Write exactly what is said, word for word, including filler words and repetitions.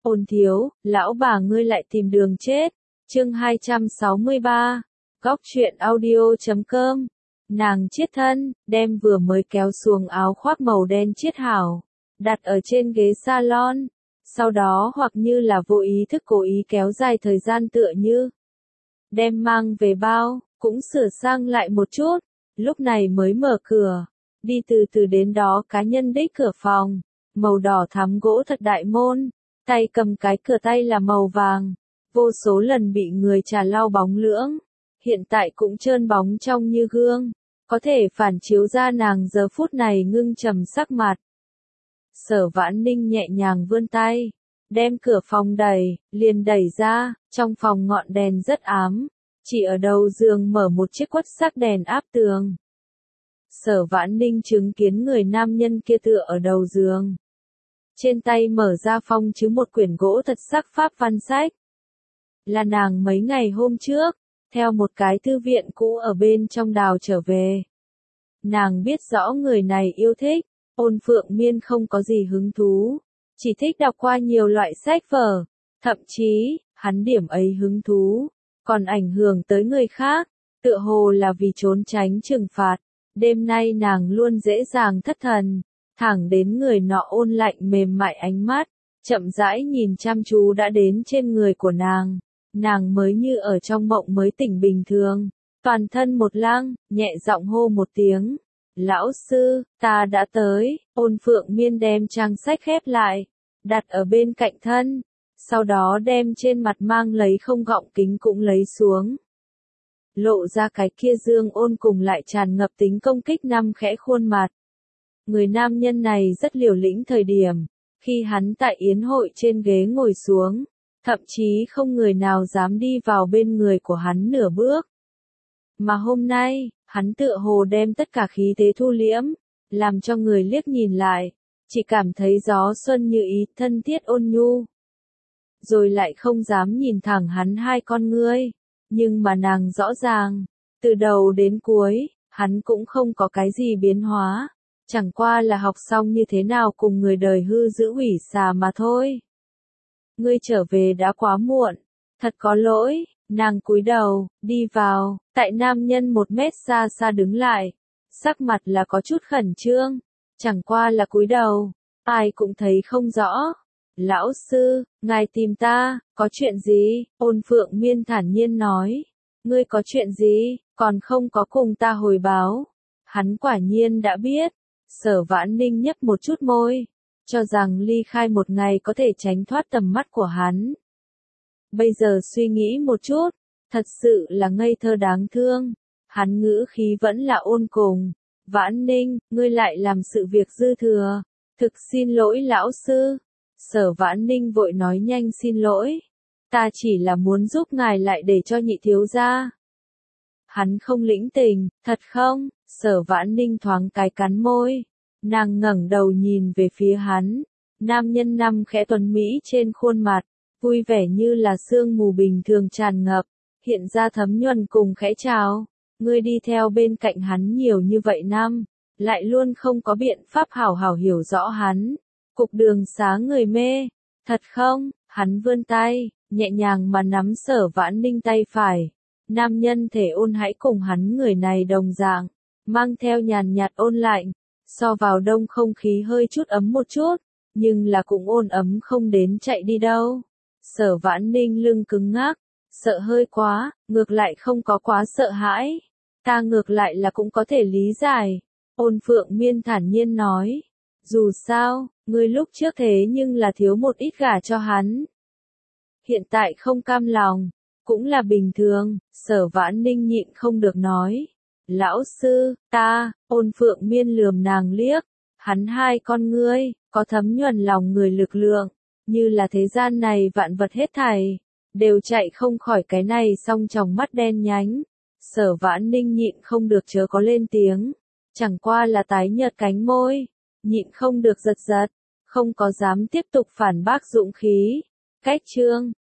Ôn thiếu, lão bà ngươi lại tìm đường chết. Chương hai trăm sáu mươi ba. Góc truyện audio chấm com. Nàng chiết thân, đem vừa mới kéo xuồng áo khoác màu đen chiết hảo, đặt ở trên ghế salon. Sau đó hoặc như là vô ý thức cố ý kéo dài thời gian tựa như đem mang về bao, cũng sửa sang lại một chút, lúc này mới mở cửa, đi từ từ đến đó cá nhân đích cửa phòng, màu đỏ thắm gỗ thật đại môn, tay cầm cái cửa tay là màu vàng, vô số lần bị người trà lau bóng lưỡng, hiện tại cũng trơn bóng trong như gương, có thể phản chiếu ra nàng giờ phút này ngưng trầm sắc mặt. Sở Vãn Ninh nhẹ nhàng vươn tay, đem cửa phòng đẩy, liền đẩy ra, trong phòng ngọn đèn rất ám, chỉ ở đầu giường mở một chiếc quất sắc đèn áp tường. Sở Vãn Ninh chứng kiến người nam nhân kia tựa ở đầu giường. Trên tay mở ra phong chứ một quyển gỗ thật sắc pháp văn sách. Là nàng mấy ngày hôm trước, theo một cái thư viện cũ ở bên trong đào trở về. Nàng biết rõ người này yêu thích, Ôn Phượng Miên không có gì hứng thú, chỉ thích đọc qua nhiều loại sách vở, thậm chí, hắn điểm ấy hứng thú, còn ảnh hưởng tới người khác, tựa hồ là vì trốn tránh trừng phạt. Đêm nay nàng luôn dễ dàng thất thần, thẳng đến người nọ ôn lạnh mềm mại ánh mắt, chậm rãi nhìn chăm chú đã đến trên người của nàng, nàng mới như ở trong mộng mới tỉnh bình thường, toàn thân một lang, nhẹ giọng hô một tiếng. Lão sư, ta đã tới. Ôn Phượng Miên đem trang sách khép lại, đặt ở bên cạnh thân, sau đó đem trên mặt mang lấy không gọng kính cũng lấy xuống. Lộ ra cái kia dương ôn cùng lại tràn ngập tính công kích năm khẽ khuôn mặt. Người nam nhân này rất liều lĩnh thời điểm, khi hắn tại yến hội trên ghế ngồi xuống, thậm chí không người nào dám đi vào bên người của hắn nửa bước. Mà hôm nay, hắn tựa hồ đem tất cả khí thế thu liễm, làm cho người liếc nhìn lại, chỉ cảm thấy gió xuân như ý thân thiết ôn nhu. Rồi lại không dám nhìn thẳng hắn hai con ngươi, nhưng mà nàng rõ ràng, từ đầu đến cuối, hắn cũng không có cái gì biến hóa, chẳng qua là học xong như thế nào cùng người đời hư giữ ủy xà mà thôi. Ngươi trở về đã quá muộn, thật có lỗi. Nàng cúi đầu, đi vào, tại nam nhân một mét xa xa đứng lại, sắc mặt là có chút khẩn trương, chẳng qua là cúi đầu, ai cũng thấy không rõ. Lão sư, ngài tìm ta, có chuyện gì? Ôn Phượng Miên thản nhiên nói, ngươi có chuyện gì, còn không có cùng ta hồi báo. Hắn quả nhiên đã biết, Sở Vãn Ninh nhấp một chút môi, cho rằng ly khai một ngày có thể tránh thoát tầm mắt của hắn. Bây giờ suy nghĩ một chút, thật sự là ngây thơ đáng thương. Hắn ngữ khí vẫn là ôn cùng. Vãn Ninh, ngươi lại làm sự việc dư thừa. Thực xin lỗi lão sư. Sở Vãn Ninh vội nói nhanh xin lỗi. Ta chỉ là muốn giúp ngài lại để cho nhị thiếu gia. Hắn không lĩnh tình, thật không? Sở Vãn Ninh thoáng cái cắn môi. Nàng ngẩng đầu nhìn về phía hắn. Nam nhân năm khẽ tuấn mỹ trên khuôn mặt. Vui vẻ như là sương mù bình thường tràn ngập, hiện ra thấm nhuần cùng khẽ chào. Ngươi đi theo bên cạnh hắn nhiều như vậy năm, lại luôn không có biện pháp hảo hảo hiểu rõ hắn. Cục đường xá người mê, thật không? Hắn vươn tay, nhẹ nhàng mà nắm Sở Vãn Ninh tay phải. Nam nhân thể ôn hãy cùng hắn người này đồng dạng, mang theo nhàn nhạt ôn lạnh, so vào đông không khí hơi chút ấm một chút, nhưng là cũng ôn ấm không đến chạy đi đâu. Sở Vãn Ninh lưng cứng ngắc, sợ hơi quá, ngược lại không có quá sợ hãi. Ta ngược lại là cũng có thể lý giải. Ôn Phượng Miên thản nhiên nói. Dù sao, ngươi lúc trước thế nhưng là thiếu một ít gả cho hắn. Hiện tại không cam lòng, cũng là bình thường. Sở Vãn Ninh nhịn không được nói. Lão sư, ta, Ôn Phượng Miên lườm nàng liếc. Hắn hai con ngươi, có thấm nhuần lòng người lực lượng. Như là thế gian này vạn vật hết thảy, đều chạy không khỏi cái này song tròng mắt đen nhánh. Sở Vãn Ninh nhịn không được chớ có lên tiếng, chẳng qua là tái nhợt cánh môi, nhịn không được giật giật, không có dám tiếp tục phản bác dũng khí. Cách chương,